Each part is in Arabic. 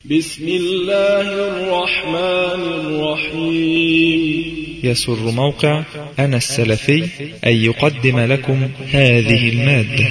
بسم الله الرحمن الرحيم. يسر موقع أنا السلفي أن يقدم لكم هذه المادة.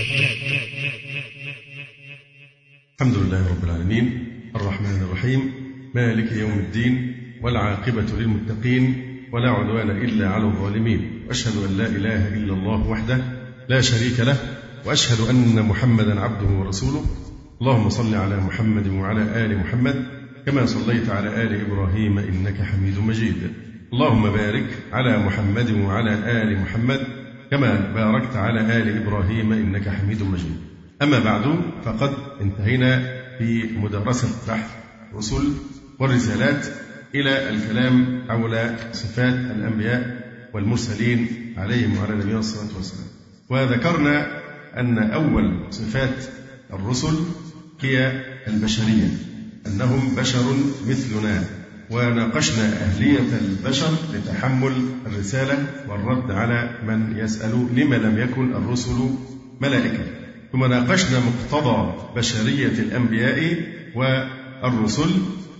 الحمد لله رب العالمين الرحمن الرحيم مالك يوم الدين والعاقبة للمتقين ولا عدوان إلا على الظالمين، وأشهد أن لا إله إلا الله وحده لا شريك له، وأشهد أن محمدا عبده ورسوله. اللهم صل على محمد وعلى آل محمد كما صليت على آل إبراهيم إنك حميد مجيد. اللهم بارك على محمد وعلى آل محمد كما باركت على آل إبراهيم إنك حميد مجيد. أما بعد، فقد انتهينا في مدرسة بحث الرسل والرسالات إلى الكلام حول صفات الأنبياء والمرسلين عليهم وعلى نبينا الصلاة والسلام، وذكرنا أن أول صفات الرسل هي البشرية، أنهم بشر مثلنا، وناقشنا أهلية البشر لتحمل الرسالة والرد على من يسأل لما لم يكن الرسل ملائكة. ثم ناقشنا مقتضى بشرية الأنبياء والرسل،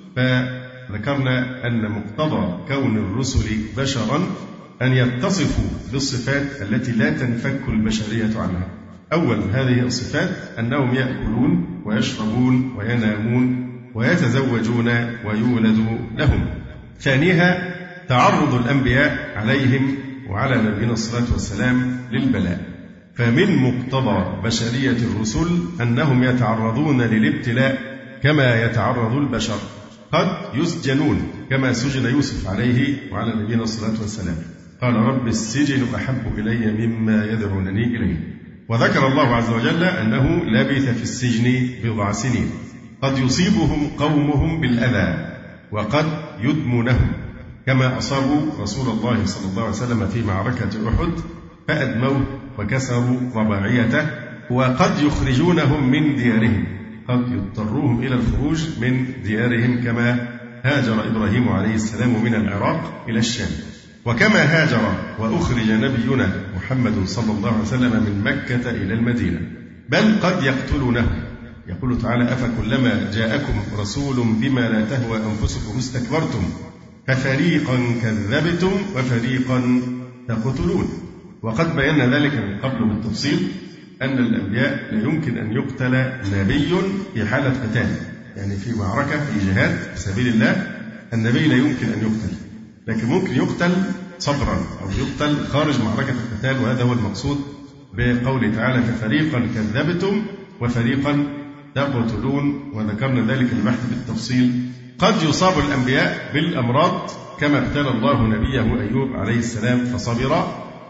فذكرنا أن مقتضى كون الرسل بشرا أن يتصفوا بالصفات التي لا تنفك البشرية عنها. أول هذه الصفات أنهم يأكلون ويشربون وينامون ويتزوجون ويولد لهم. ثانيها تعرض الأنبياء عليهم وعلى نبينا الصلاة والسلام للبلاء، فمن مقتضى بشرية الرسل أنهم يتعرضون للابتلاء كما يتعرض البشر، قد يسجنون كما سجن يوسف عليه وعلى نبينا الصلاة والسلام، قال رب السجن أحب إلي مما يدعونني إليه. وذكر الله عز وجل أنه لبث في السجن بضع سنين، قد يصيبهم قومهم بالأذى وقد يدمونهم كما أصابوا رسول الله صلى الله عليه وسلم في معركة أحد فأدموه وكسروا رباعيته، وقد يخرجونهم من ديارهم، قد يضطروهم إلى الخروج من ديارهم كما هاجر إبراهيم عليه السلام من العراق إلى الشام، وكما هاجر وأخرج نبينا محمد صلى الله عليه وسلم من مكة إلى المدينة، بل قد يقتلونه. يقول تعالى أفكلما جاءكم رسول بما لا تهوى أنفسكم استكبرتم ففريقا كذبتم وفريقا تقتلون. وقد بينا ذلك من قبل بالتفصيل أن الأنبياء لا يمكن أن يقتل نبي في حالة قتال، يعني في معركة في جهاد في سبيل الله النبي لا يمكن أن يقتل، لكن ممكن يقتل صبرا أو يقتل خارج معركة القتال، وهذا هو المقصود بقوله تعالى ففريقا كذبتم وفريقا تقتلون. وذكرنا ذلك البحث بالتفصيل. قد يصاب الأنبياء بالأمراض كما ابتلى الله نبيه أيوب عليه السلام فصبر،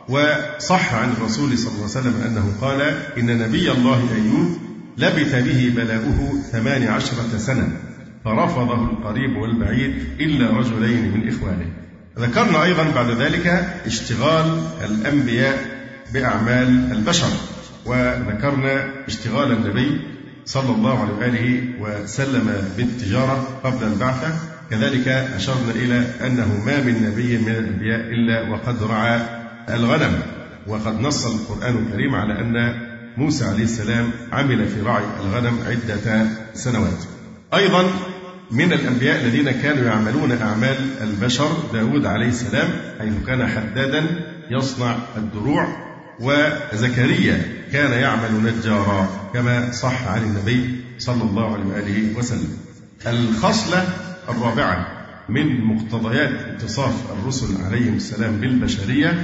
وصح عن الرسول صلى الله عليه وسلم أنه قال إن نبي الله أيوب لبث به بلاؤه 18 سنة فرفضه القريب والبعيد إلا رجلين من إخوانه. ذكرنا أيضا بعد ذلك اشتغال الأنبياء بأعمال البشر، وذكرنا اشتغال النبي صلى الله عليه وآله وسلم بالتجارة قبل البعثة. كذلك أشرنا إلى أنه ما من نبي من الأنبياء إلا وقد رعى الغنم، وقد نص القرآن الكريم على أن موسى عليه السلام عمل في رعي الغنم عدة سنوات. أيضا من الأنبياء الذين كانوا يعملون أعمال البشر داود عليه السلام، حيث كان حدادا يصنع الدروع، وزكريا كان يعمل نجارا كما صح عن النبي صلى الله عليه وآله وسلم. الخصلة الرابعة من مقتضيات اتصاف الرسل عليهم السلام بالبشرية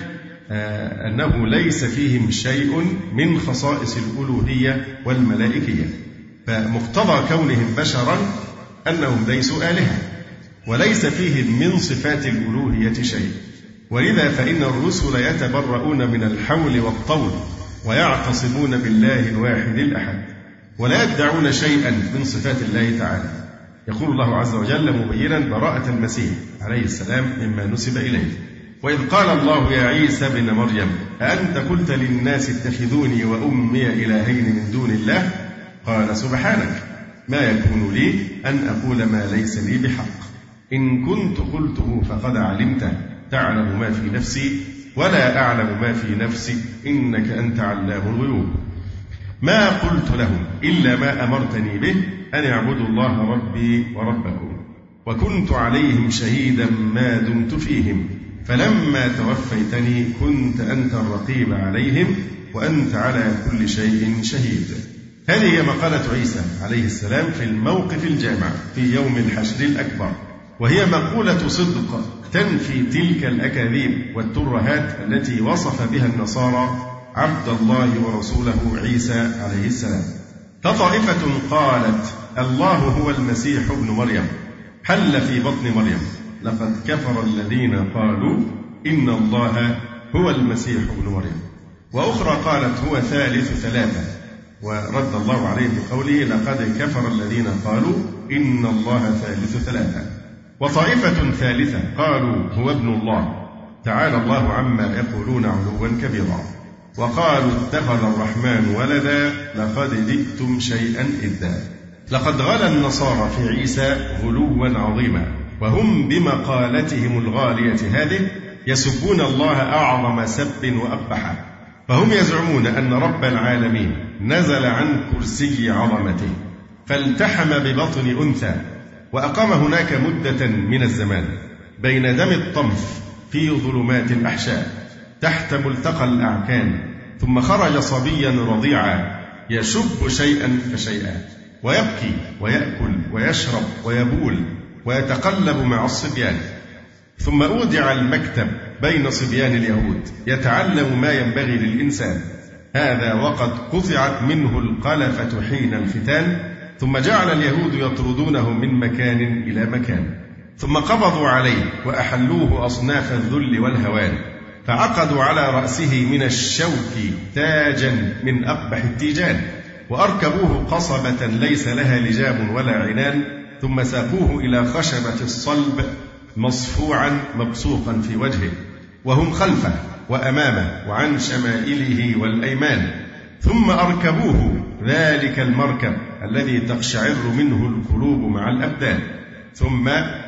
أنه ليس فيهم شيء من خصائص الألوهية والملائكية، فمقتضى كونهم بشرا أنهم ليسوا آلهة، وليس فيهم من صفات الألوهية شيء، ولذا فإن الرسل يتبرؤون من الحول والطول ويعتصمون بالله الواحد الأحد، ولا يدعون شيئا من صفات الله تعالى. يقول الله عز وجل مبينا براءة المسيح عليه السلام مما نسب إليه وإذ قال الله يا عيسى ابن مريم أأنت قلت للناس اتخذوني وأمي إلهين من دون الله قال سبحانك ما يكون لي أن أقول ما ليس لي بحق إن كنت قلته فقد علمته تعلم ما في نفسي ولا أعلم ما في نفسك إنك أنت علام الغيوب. ما قلت لهم إلا ما أمرتني به أن اعبدوا الله ربي وربكم وكنت عليهم شهيدا ما دمت فيهم فلما توفيتني كنت أنت الرقيب عليهم وأنت على كل شيء شهيد. هذه هي مقالة عيسى عليه السلام في الموقف الجامع في يوم الحشر الأكبر، وهي مقولة صدق تنفي تلك الأكاذيب والترهات التي وصف بها النصارى عبد الله ورسوله عيسى عليه السلام. فطائفة قالت الله هو المسيح ابن مريم حل في بطن مريم لقد كفر الذين قالوا إن الله هو المسيح ابن مريم، وأخرى قالت هو ثالث ثلاثة، ورد الله عليه بقوله لقد كفر الذين قالوا إن الله ثالث ثلاثة. وطائفة ثالثة قالوا هو ابن الله تعالى الله عما يقولون علوا كبيرا، وقالوا اتخذ الرحمن ولدا لقد جئتم شيئا إدا. لقد غلا النصارى في عيسى غلوا عظيما، وهم بمقالتهم الغالية هذه يسبون الله أعظم سب وأقبح، فهم يزعمون أن رب العالمين نزل عن كرسي عظمته فالتحم ببطن أنثى وأقام هناك مدة من الزمان بين دم الطمث في ظلمات الأحشاء تحت ملتقى الأعكان، ثم خرج صبيا رضيعا يشب شيئا فشيئا ويبكي ويأكل ويشرب ويبول ويتقلب مع الصبيان، ثم أودع المكتب بين صبيان اليهود يتعلم ما ينبغي للإنسان، هذا وقد قطعت منه القلفة حين الفتان، ثم جعل اليهود يطردونه من مكان إلى مكان، ثم قبضوا عليه وأحلوه أصناف الذل والهوان، فعقدوا على رأسه من الشوك تاجا من أقبح التيجان، وأركبوه قصبة ليس لها لجام ولا عنان، ثم ساقوه إلى خشبة الصلب مصفوعا مبصوقا في وجهه، وهم خلفه وأمامه وعن شمائله والأيمان، ثم أركبوه ذلك المركب الذي تقشعر منه القلوب مع الأبدان، ثم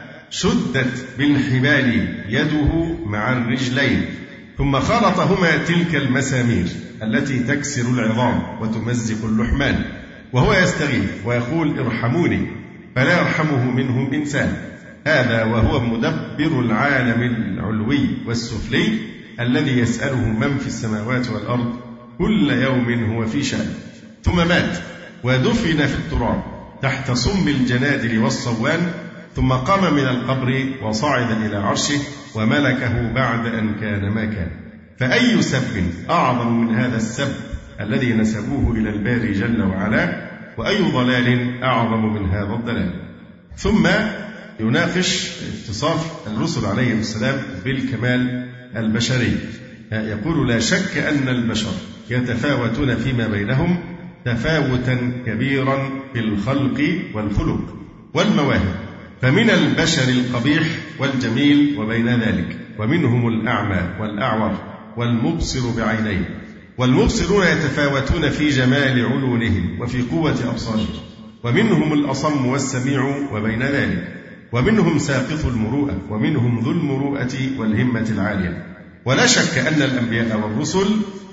شدت بالحبال يده مع الرجلين، ثم خلطهما تلك المسامير التي تكسر العظام وتمزق اللحمان، وهو يستغيث ويقول ارحموني فلا يرحمه منهم إنسان، هذا وهو مدبر العالم العلوي والسفلي الذي يسأله من في السماوات والأرض كل يوم هو في شأن. ثم مات ودفن في التراب تحت صم الجنادل والصوان، ثم قام من القبر وصعد إلى عرشه وملكه بعد أن كان ما كان. فأي سب أعظم من هذا السب الذي نسبوه إلى الباري جل وعلا، وأي ضلال أعظم من هذا الضلال. ثم يناقش اتصاف الرسل عليهم السلام بالكمال البشري، يقول لا شك أن البشر يتفاوتون فيما بينهم تفاوتا كبيرا في الخلق والخلق والمواهب، فمن البشر القبيح والجميل وبين ذلك، ومنهم الأعمى والأعور والمبصر بعينيه، والمبصرون يتفاوتون في جمال عيونهم وفي قوة أبصارهم، ومنهم الأصم والسميع وبين ذلك، ومنهم ساقط المروءة ومنهم ذو المروءة والهمة العالية. ولا شك أن الأنبياء والرسل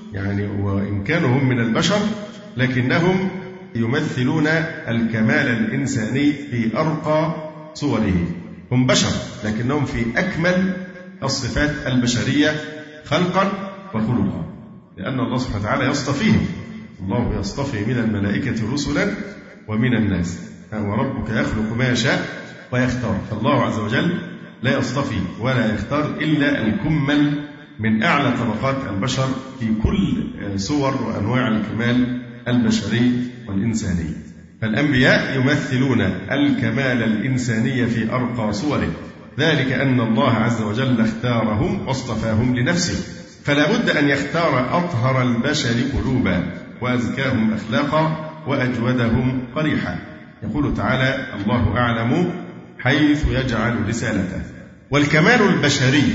وإن كانوا هم من البشر لكنهم يمثلون الكمال الإنساني في أرقى صوره، هم بشر لكنهم في أكمل الصفات البشرية خلقا وخلقا، لأن الله سبحانه وتعالى يصطفيهم، الله يصطفي من الملائكة رسلا ومن الناس، وربك يخلق ما يشاء ويختار، فالله عز وجل لا يصطفي ولا يختار إلا الكمل من أعلى طبقات البشر في كل صور وأنواع الكمال البشري والإنساني. فالأنبياء يمثلون الكمال الإنساني في أرقى صوره، ذلك أن الله عز وجل اختارهم واصطفاهم لنفسه، فلا بد أن يختار أطهر البشر قلوبا وأزكاهم أخلاقا وأجودهم قريحا. يقول تعالى الله أعلم حيث يجعل رسالته. والكمال البشري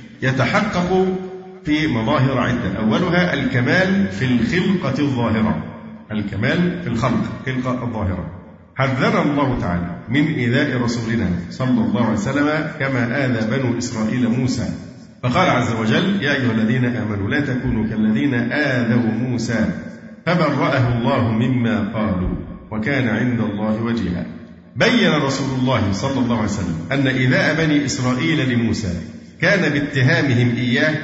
يتحقق في مظاهر عدة، أولها الكمال في الخلقة الظاهرة، الكمال في الخلقة الظاهرة. حذر الله تعالى من إيذاء رسولنا صلى الله عليه وسلم كما آذى بنو إسرائيل موسى، فقال عز وجل يا أيها الذين آمنوا لا تكونوا كالذين آذوا موسى فبرأه الله مما قالوا وكان عند الله وجيها. بين رسول الله صلى الله عليه وسلم أن إيذاء بني إسرائيل لموسى كان باتهامهم إياه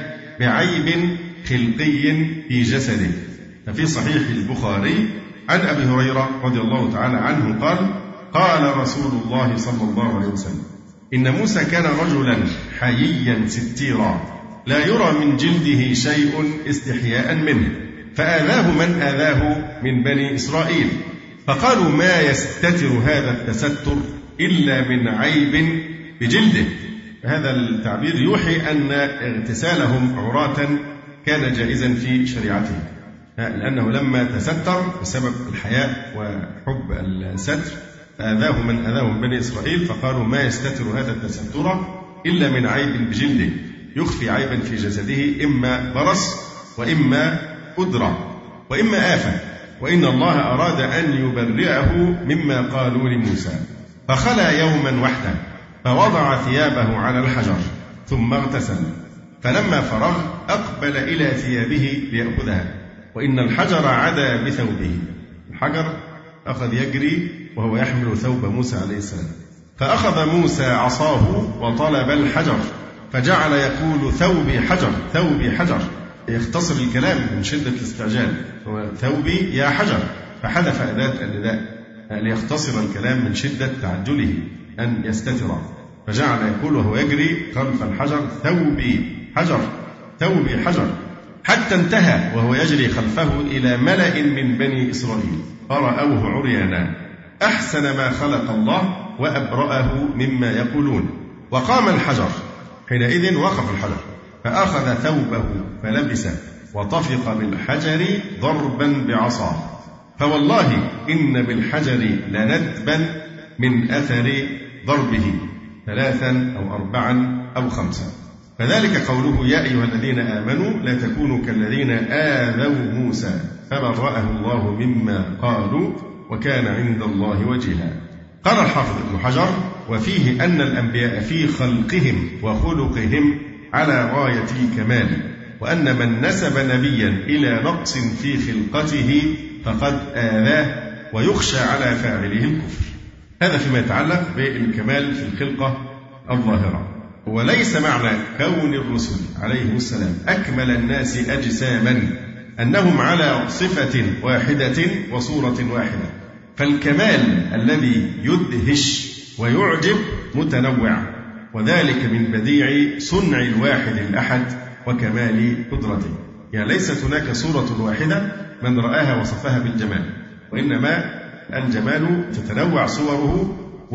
بعيب خلقي في جسده. ففي صحيح البخاري عن أبي هريرة رضي الله تعالى عنه قال: قال رسول الله صلى الله عليه وسلم: إن موسى كان رجلا حييا ستيرا لا يرى من جلده شيء استحياء منه، فآذاه من آذاه من بني إسرائيل، فقالوا: ما يستتر هذا التستر إلا من عيب بجلده. هذا التعبير يوحي أن اغتسالهم عراة كان جائزا في شريعتهم، لأنه لما تستر بسبب الحياء وحب الستر فآذاه من آذاه من بني إسرائيل، فقالوا: ما يستتر هذا التستر إلا من عيب بجلده، يخفي عيبا في جسده، إما برص وإما قدرة وإما آفة، وإن الله أراد أن يبرئه مما قالوا لموسى. فخلى يوما وحده فوضع ثيابه على الحجر ثم اغتسل، فلما فرغ أقبل إلى ثيابه ليأخذها، وإن الحجر عدا بثوبه. الحجر أخذ يجري وهو يحمل ثوب موسى عليه السلام، فأخذ موسى عصاه وطلب الحجر، فجعل يقول: ثوبي حجر ثوبي حجر، يختصر الكلام من شدة الاستعجال، ثوبي يا حجر، فحذف أداة النداء ليختصر الكلام من شدة تعجله أن يستتر، فجعل يقول وهو يجري خلف الحجر: ثوبي حجر ثوبي حجر، حتى انتهى وهو يجري خلفه إلى ملأ من بني إسرائيل فرأوه عريانا أحسن ما خلق الله وأبرأه مما يقولون. وقام الحجر، حينئذ وقف الحجر، فأخذ ثوبه فلبسه وطفق بالحجر ضربا بعصاه، فوالله إن بالحجر لندبا من أثر ضربه 3 أو 4 أو 5. فذلك قوله: يا أيها الذين آمنوا لا تكونوا كالذين آذوا موسى فبرأه الله مما قالوا وكان عند الله وجيها. قال الحافظ ابن حجر: وفيه أن الأنبياء في خلقهم وخلقهم على غاية الكمال، وأن من نسب نبيا إلى نقص في خلقته فقد آذاه، ويخشى على فاعله الكفر. هذا فيما يتعلق بالكمال في الخلقة الظاهرة. وليس معنى كون الرسل عليهم السلام أكمل الناس أجساما أنهم على صفة واحدة وصورة واحدة، فالكمال الذي يدهش ويعجب متنوع، وذلك من بديع صنع الواحد الأحد وكمال قدرته. يعني ليست هناك صورة واحدة من رآها وصفها بالجمال، وإنما الجمال تتنوع صوره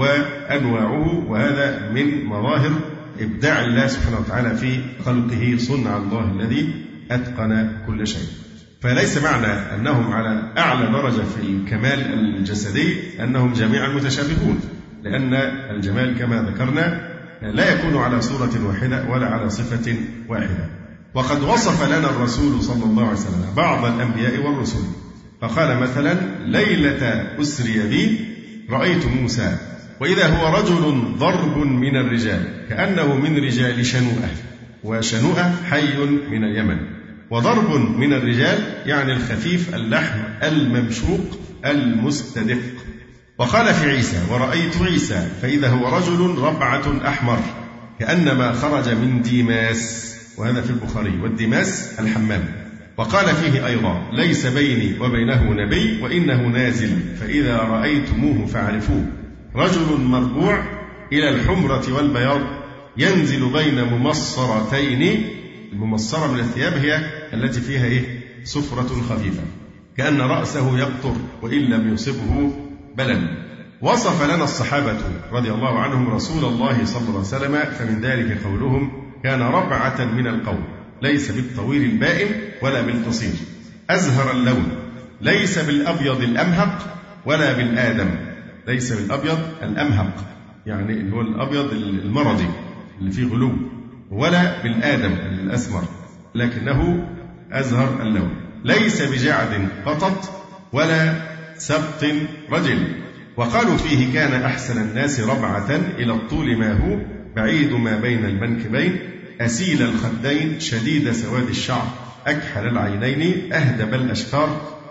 وأنواعه، وهذا من مظاهر إبداع الله سبحانه وتعالى في خلقه، صنع الله الذي أتقن كل شيء. فليس معنى أنهم على أعلى درجة في الكمال الجسدي أنهم جميعا متشابهون، لأن الجمال كما ذكرنا لا يكون على صورة واحدة ولا على صفة واحدة. وقد وصف لنا الرسول صلى الله عليه وسلم بعض الأنبياء والرسل، فقال مثلا: ليلة أسري بي رأيت موسى وإذا هو رجل ضرب من الرجال كأنه من رجال شنوءة، وشنوءة حي من اليمن، وضرب من الرجال يعني الخفيف اللحم الممشوق المستدق. وقال في عيسى: ورأيت عيسى فإذا هو رجل ربعة أحمر كأنما خرج من ديماس، وهذا في البخاري، والديماس الحمام. وقال فيه أيضا: ليس بيني وبينه نبي وإنه نازل فإذا رأيتموه فاعرفوه، رجل مربوع إلى الحمرة والبياض ينزل بين ممصرتين. الممصرة من الثياب هي التي فيها صفرة خفيفة كأن رأسه يقطر وإن لم يصبه بلل. وصف لنا الصحابة رضي الله عنهم رسول الله صلى الله عليه وسلم، فمن ذلك قولهم: كان ربعة من القوم، ليس بالطويل البائن ولا بالقصير، أزهر اللون، ليس بالأبيض الأمهق ولا بالآدم. ليس بالأبيض الأمهق يعني اللي هو الأبيض المرضي اللي فيه غلو، ولا بالآدم الأسمر لكنه أزهر اللون، ليس بجعد قطط ولا سبط رجل. وقالوا فيه: كان أحسن الناس ربعة إلى الطول ما هو، بعيد ما بين المنكبين، أسيل الخدين، شديد سواد الشعر، أكحل العينين، أهدب الأشفار،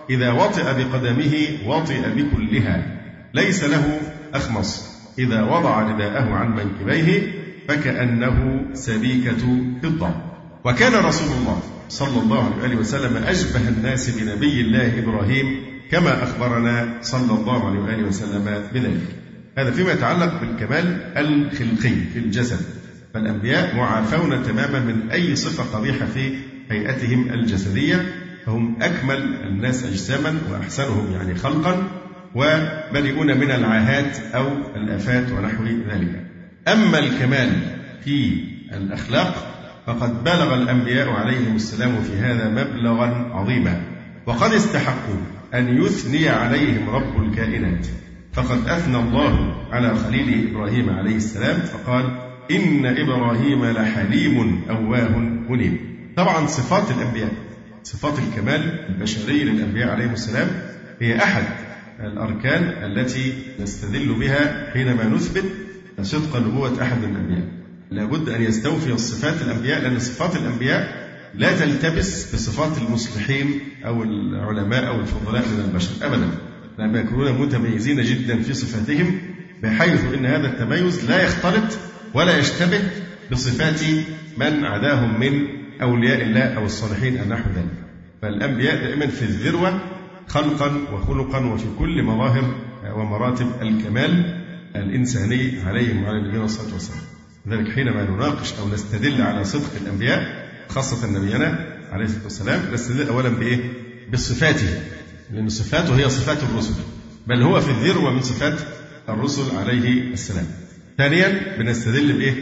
إذا وطئ بقدمه وطئ بكلها ليس له أخمص، إذا وضع رداءه عن منكبيه فكأنه سبيكة فضة. وكان رسول الله صلى الله عليه وسلم أشبه الناس بنبي الله إبراهيم كما أخبرنا صلى الله عليه وسلم بذلك. هذا فيما يتعلق بالكمال الخلقي في الجسد، فالأنبياء معافون تماما من أي صفة قبيحة في هيئتهم الجسدية، فهم أكمل الناس أجساما وأحسنهم يعني خلقا، وبرئون من العاهات أو الآفات ونحو ذلك. أما الكمال في الأخلاق فقد بلغ الأنبياء عليهم السلام في هذا مبلغا عظيما، وقد استحقوا أن يثني عليهم رب الكائنات، فقد أثنى الله على خليله إبراهيم عليه السلام فقال: إن إبراهيم لحليم أواه منيب. طبعا صفات الأنبياء، صفات الكمال البشري للأنبياء عليهم السلام هي أحد الأركان التي نستدل بها حينما نثبت صدق نبوة أحد من الأنبياء. لابد أن يستوفي الصفات الأنبياء، لأن صفات الأنبياء لا تلتبس بصفات المصلحين أو العلماء أو الفضلاء من البشر أبدا، لما يكونون متميزين جدا في صفاتهم بحيث أن هذا التميز لا يختلط ولا يشتبه بصفات من عداهم من أولياء الله أو الصالحين أو نحو ذلك. فالأنبياء دائما في الذروة خلقا وخلقا وفي كل مظاهر ومراتب الكمال الإنساني عليهم وعلى نبينا الصلاة والسلام. لذلك حينما نناقش أو نستدل على صدق الأنبياء خاصة نبينا عليه الصلاة والسلام نستدل أولا بإيه؟ بصفاته، لأن صفاته هي صفات الرسل، بل هو في الذروة من صفات الرسل عليه السلام. ثانيا بنستدل بإيه؟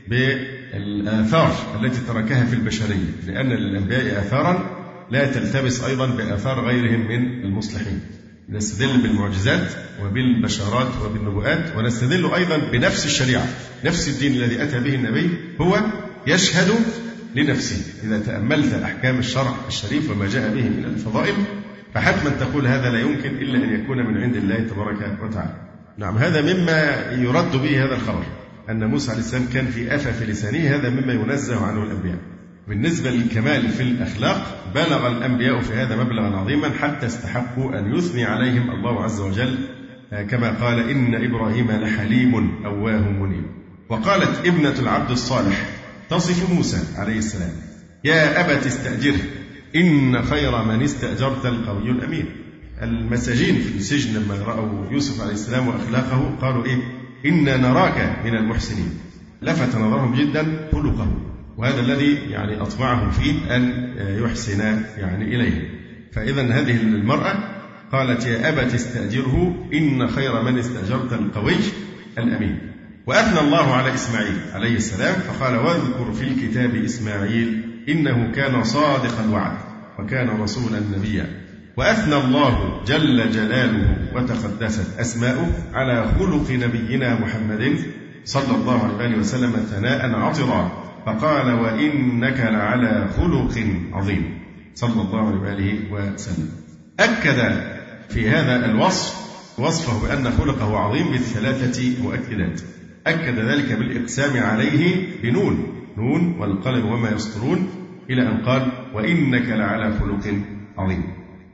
بالآثار التي تركها في البشرية، لأن للأنبياء آثارا لا تلتبس أيضا بآثار غيرهم من المصلحين. نستدل بالمعجزات وبالبشارات وبالنبوءات، ونستدل أيضا بنفس الشريعة، نفس الدين الذي أتى به النبي هو يشهد لنفسه. إذا تأملت أحكام الشرع الشريف وما جاء به من الفضائل فحتما تقول هذا لا يمكن إلا أن يكون من عند الله تبارك وتعالى. نعم، هذا مما يرد به هذا الخبر، أن موسى عليه السلام كان في أفف لسانه، هذا مما ينزه عنه الأنبياء. بالنسبة للكمال في الأخلاق بلغ الأنبياء في هذا مبلغا عظيما حتى استحقوا أن يثني عليهم الله عز وجل كما قال: إن إبراهيم لحليم أواه منيب. وقالت ابنة العبد الصالح تصف موسى عليه السلام: يا أبت استأجره إن خير من استأجرت القوي الأمين. المساجين في السجن لما رأوا يوسف عليه السلام وأخلاقه قالوا إيه؟ إنا نراك من المحسنين. لفت نظرهم جدا خلقه، وهذا الذي يعني أطمعهم فيه أن يحسن يعني إليه. فإذا هذه المرأة قالت: يا أبت استأجره إن خير من استأجرت القوي الأمين. وأثنى الله على إسماعيل عليه السلام فقال: واذكر في الكتاب إسماعيل إنه كان صادق الوعد وكان رسولا نبيا. وأثنى الله جل جلاله وتقدست أسماؤه على خلق نبينا محمد صلى الله عليه وسلم ثناء عطرا فقال: وإنك لعلى خلق عظيم صلى الله عليه وسلم. أكد في هذا الوصف وصفه بأن خلقه عظيم بالثلاثة مؤكدات. أكد ذلك بالإقسام عليه بنون، نون والقلم وما يسطرون، إلى أن قال: وإنك لعلى خلق عظيم.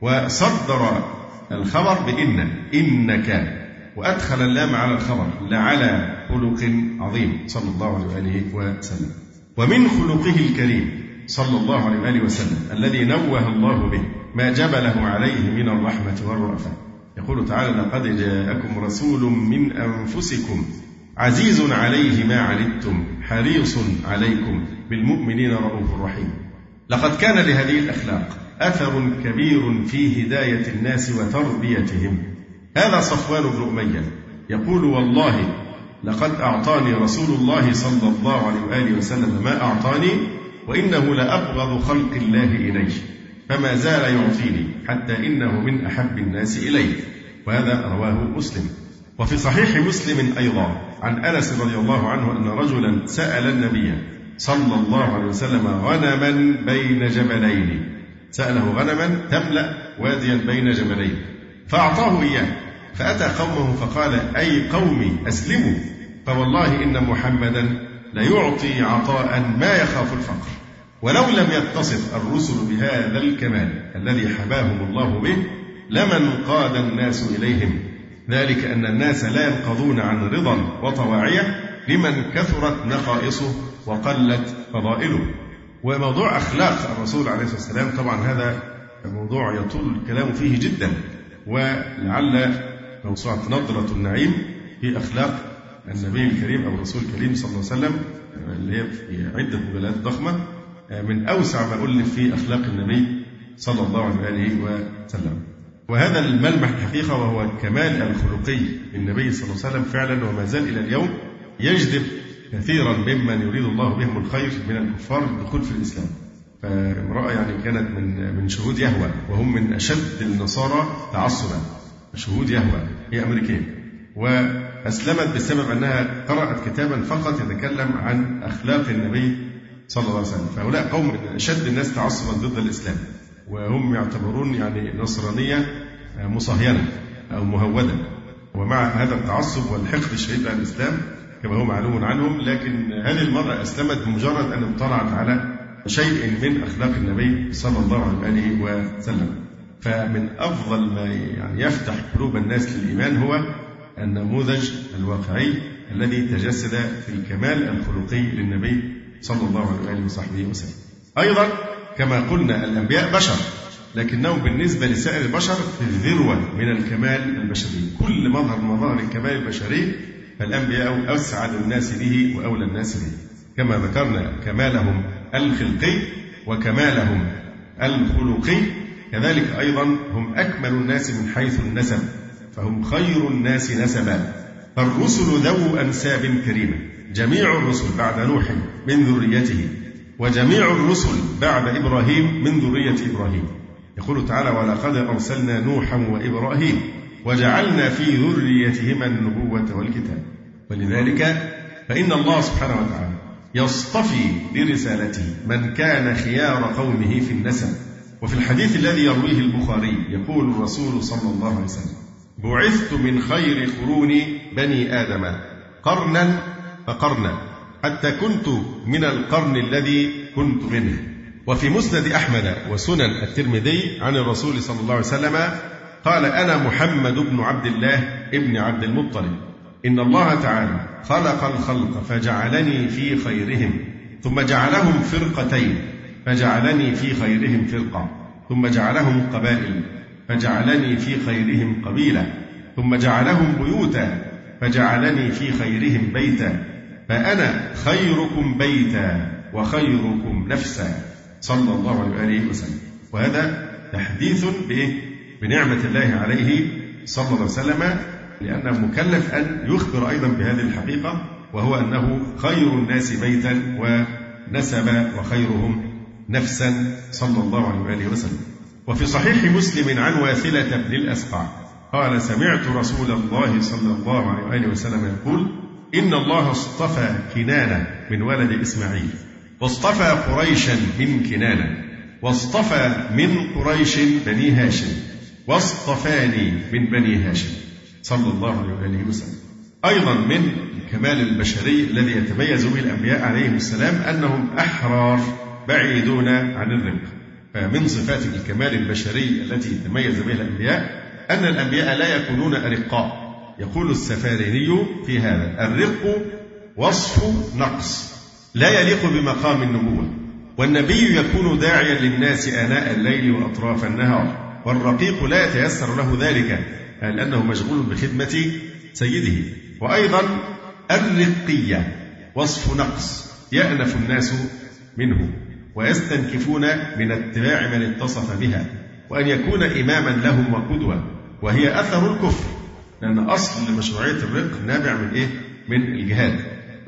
وصدر الخبر بإن، إنك، وأدخل اللام على الخبر لعلى خلق عظيم صلى الله عليه وسلم. ومن خلقه الكريم صلى الله عليه وسلم الذي نوه الله به ما جبله عليه من الرحمة والرأفة. يقول تعالى: لقد جاءكم رسول من أنفسكم عزيز عليه ما عنتم حريص عليكم بالمؤمنين رؤوف رحيم. لقد كان لهذه الأخلاق أثر كبير في هداية الناس وتربيتهم. هذا صفوان بن أمية يقول: والله لقد أعطاني رسول الله صلى الله عليه وآله وسلم ما أعطاني وإنه لأبغض خلق الله إليه فما زال يعطيني حتى إنه من أحب الناس إليه. وهذا رواه مسلم. وفي صحيح مسلم أيضا عن أنس رضي الله عنه أن رجلا سأل النبي صلى الله عليه وسلم غنما بين جبلين، سأله غنما تملأ واديا بين جبلين فأعطاه إياه، فأتى قومه فقال: أي قومي أسلموا، فوالله إن محمدا ليعطي عطاء ما يخاف الفقر. ولو لم يتصف الرسل بهذا الكمال الذي حباهم الله به لمن قاد الناس إليهم، ذلك أن الناس لا ينقضون عن رضا وطواعية لمن كثرت نقائصه وقلت فضائله. وموضوع أخلاق الرسول عليه الصلاة والسلام طبعا هذا موضوع يطول الكلام فيه جدا، ولعل موسوعة نظرة النعيم في أخلاق النبي الكريم أو الرسول الكريم صلى الله عليه وسلم اللي هي في عدة مجلدات ضخمة من أوسع ما ألف في أخلاق النبي صلى الله عليه وسلم. وهذا الملمح الحقيقة وهو الكمال الخلقي للنبي صلى الله عليه وسلم فعلا، وما زال إلى اليوم يجذب كثيرا ممن يريد الله بهم الخير من الكفار الدخول في الإسلام. فامرأة يعني كانت من شهود يهوى، وهم من أشد النصارى تعصبا. شهود يهوى هي أمريكية، وأسلمت بسبب أنها قرأت كتابا فقط يتكلم عن أخلاق النبي صلى الله عليه وسلم. فهؤلاء قوم من أشد الناس تعصبا ضد الإسلام، وهم يعتبرون يعني نصرانية مصهينة أو مهودة، ومع هذا التعصب والحقد الشديد على الإسلام كما هو معلوم عنهم. لكن هذه المرة أسلمت بمجرد أن اطلعت على شيء من أخلاق النبي صلى الله عليه وسلم. فمن أفضل ما يعني يفتح قلوب الناس للإيمان هو النموذج الواقعي الذي تجسد في الكمال الخلقي للنبي صلى الله عليه وصحبه وسلم. أيضا كما قلنا الأنبياء بشر، لكنهم بالنسبة لسائر البشر في الذروة من الكمال البشري. كل مظهر مظاهر الكمال البشري فالأنبياء أسعد الناس به وأولى الناس به، كما ذكرنا كمالهم الخلقي وكمالهم الخلقي، كذلك أيضا هم أكمل الناس من حيث النسب، فهم خير الناس نسبا. فالرسل ذو أنساب كريمة، جميع الرسل بعد نوح من ذريته، وجميع الرسل بعد إبراهيم من ذرية إبراهيم. يقول تعالى: ولقد أرسلنا نوحا وإبراهيم وجعلنا في ذريتهما النبوة والكتاب. ولذلك فإن الله سبحانه وتعالى يصطفي برسالته من كان خيار قومه في النسب. وفي الحديث الذي يرويه البخاري يقول الرسول صلى الله عليه وسلم: بعثت من خير قرون بني آدم قرنا فقرنا حتى كنت من القرن الذي كنت منه. وفي مسند أحمد وسنن الترمذي عن الرسول صلى الله عليه وسلم قال: أنا محمد بن عبد الله ابن عبد المطلب، إن الله تعالى خلق الخلق فجعلني في خيرهم، ثم جعلهم فرقتين فجعلني في خيرهم فرقة، ثم جعلهم قبائل فجعلني في خيرهم قبيلة، ثم جعلهم بيوتا فجعلني في خيرهم بيتا، فأنا خيركم بيتا وخيركم نفسا، صلى الله عليه وسلم. وهذا تحديث بنعمة الله عليه صلى الله عليه وسلم، لأنه مكلف أن يخبر أيضا بهذه الحقيقة، وهو أنه خير الناس بيتا ونسبا وخيرهم نفسا، صلى الله عليه وسلم. وفي صحيح مسلم عن واثلة بن الأسقع قال: سمعت رسول الله صلى الله عليه وسلم يقول: إن الله اصطفى كنانة من ولد إسماعيل، واصطفى قريشا من كنانة، واصطفى من قريش بني هاشم، واصطفاني من بني هاشم، صلى الله عليه وسلم. أيضا من الكمال البشري الذي يتميز به الأنبياء عليهم السلام أنهم أحرار بعيدون عن الرق. فمن صفات الكمال البشري التي يتميز بها الأنبياء أن الأنبياء لا يكونون أرقاء. يقول السفاريني في هذا: الرق وصف نقص لا يليق بمقام النبوة، والنبي يكون داعيا للناس آناء الليل وأطراف النهار، والرقيق لا يتيسر له ذلك لأنه مشغول بخدمة سيده. وأيضا الرقية وصف نقص يأنف الناس منه ويستنكفون من اتباع من اتصف بها، وأن يكون إماما لهم وقدوة، وهي أثر الكفر، لأن أصل مشروعية الرق نابع من من الجهاد،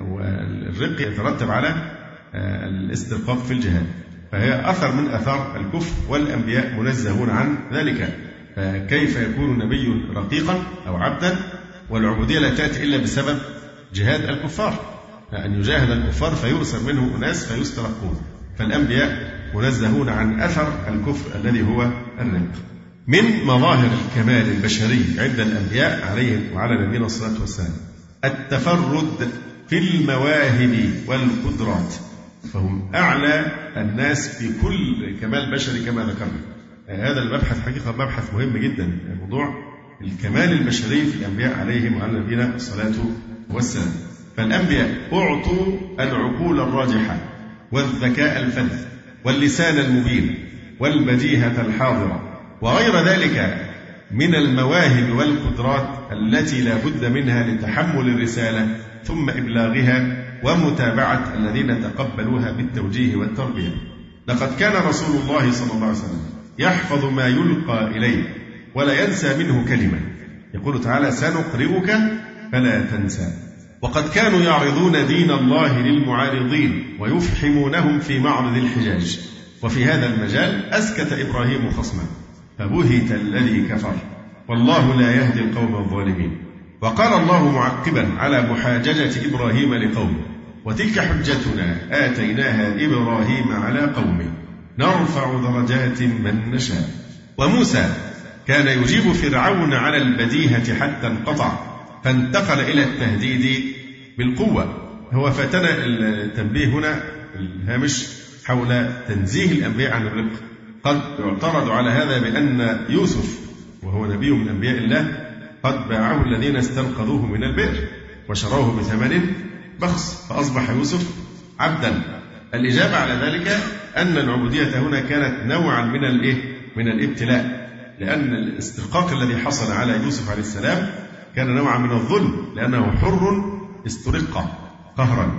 والرق يترتب على الاسترقاق في الجهاد، فهي أثر من أثار الكفر، والأنبياء منزهون عن ذلك. فكيف يكون نبي رقيقا أو عبدا والعبودية لا تأتي إلا بسبب جهاد الكفار، أن يجاهد الكفار فيؤسر منه أناس فيسترقون. فالأنبياء منزهون عن أثر الكفر الذي هو الرق. من مظاهر الكمال البشري عند الأنبياء عليهم وعلى نبينا الصلاة والسلام التفرد في المواهب والقدرات، فهم أعلى الناس في كل كمال بشري كما ذكرنا. هذا المبحث حقيقة مبحث مهم جدا، موضوع الكمال البشري في الأنبياء عليهم وعلى نبينا الصلاة والسلام. فالأنبياء أعطوا العقول الراجحة والذكاء الفذ واللسان المبين والبديهة الحاضرة وغير ذلك من المواهب والقدرات التي لا بد منها لتحمل الرسالة ثم إبلاغها ومتابعة الذين تقبلوها بالتوجيه والتربية. لقد كان رسول الله صلى الله عليه وسلم يحفظ ما يلقى إليه ولا ينسى منه كلمة. يقول تعالى: سنقرئك فلا تنسى. وقد كانوا يعرضون دين الله للمعارضين ويفحمونهم في معرض الحجاج. وفي هذا المجال أسكت إبراهيم خصمه فبهت الذي كفر والله لا يهدي القوم الظالمين. وقال الله معقبا على محاججة إبراهيم لقومه: وتلك حجتنا آتيناها إبراهيم على قومه نرفع درجات من نشاء. وموسى كان يجيب فرعون على البديهة حتى انقطع فانتقل إلى التهديد بالقوة. هو فاتنا التنبيه هنا الهامش حول تنزيه الأنبياء عن الرق. قد يعترض على هذا بأن يوسف وهو نبي من أنبياء الله قد باعه الذين استنقذوه من البئر وشروه بثمن بخس فأصبح يوسف عبدا. الإجابة على ذلك أن العبودية هنا كانت نوعا من الابتلاء، لأن الاسترقاق الذي حصل على يوسف عليه السلام كان نوعا من الظلم، لأنه حر استرق قهرا،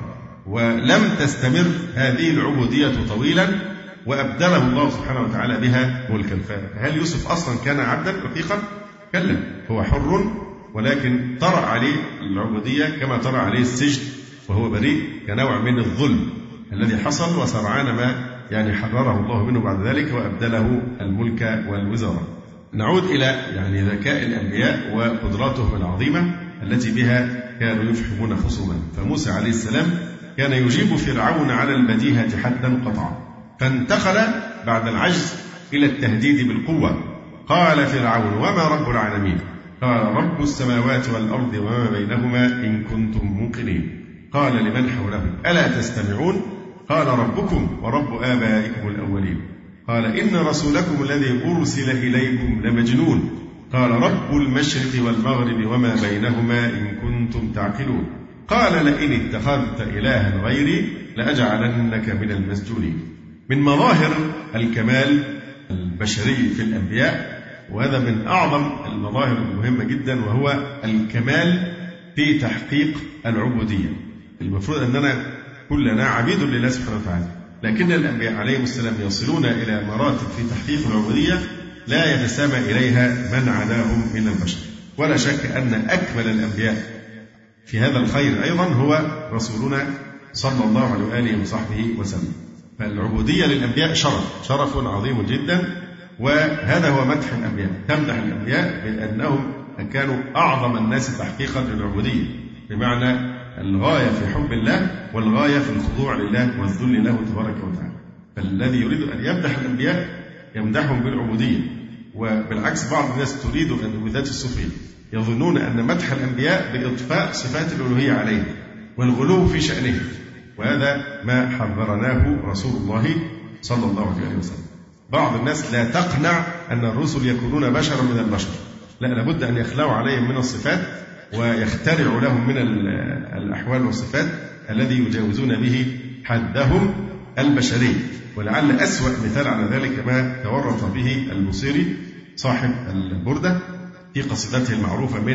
ولم تستمر هذه العبودية طويلا وأبدله الله سبحانه وتعالى بها ملكا. فهل يوسف أصلا كان عبدا رقيقا؟ كلا، هو حر ولكن طرأ عليه العبودية كما طرأ عليه السجن وهو بريء كنوع من الظلم الذي حصل، وسرعان ما حرره الله منه بعد ذلك وأبدله الملك والوزارة. نعود إلى ذكاء الأنبياء وقدراتهم العظيمة التي بها كانوا يفحمون خصوما. فموسى عليه السلام كان يجيب فرعون على البديهة حتى انقطع فانتقل بعد العجز إلى التهديد بالقوة. قال فرعون: وما رب العالمين؟ قال: رب السماوات والأرض وما بينهما إن كنتم موقنين. قال لمن حوله: ألا تستمعون؟ قال: ربكم ورب آبائكم الأولين. قال: إن رسولكم الذي أرسل إليكم لمجنون. قال: رب المشرق والمغرب وما بينهما إن كنتم تعقلون. قال: لئن اتخذت إلها غيري لأجعلنك من المسجونين. من مظاهر الكمال البشري في الأنبياء، وهذا من أعظم المظاهر المهمة جدا، وهو الكمال في تحقيق العبودية. المفروض أننا كلنا عبيد لله سبحانه وتعالى، لكن الأنبياء عليهم السلام يصلون إلى مراتب في تحقيق العبودية لا يتسامى إليها من عداهم من البشر. ولا شك أن أكمل الأنبياء في هذا الخير أيضا هو رسولنا صلى الله عليه وآله وصحبه وسلم. فالعبودية للأنبياء شرف عظيم جدا، وهذا هو مدح الأنبياء. تمدح الأنبياء بأنهم كانوا أعظم الناس تحقيقا للعبودية، بمعنى الغاية في حب الله والغاية في الخضوع لله والذل له تبارك وتعالى. فالذي يريد أن يمدح الأنبياء يمدحهم بالعبودية. وبالعكس بعض الناس تريد أن بذات الصوفية يظنون أن مدح الأنبياء بإضفاء صفات الألوهية عليه والغلو في شأنه، وهذا ما حذرناه رسول الله صلى الله عليه وسلم. بعض الناس لا تقنع أن الرسل يكونون بشرا من البشر، لا، لابد أن يخلعوا عليهم من الصفات ويخترعوا لهم من الأحوال والصفات الذي يجاوزون به حدهم البشري. ولعل أسوأ مثال على ذلك ما تورط به البوصيري صاحب البردة في قصيدته المعروفة من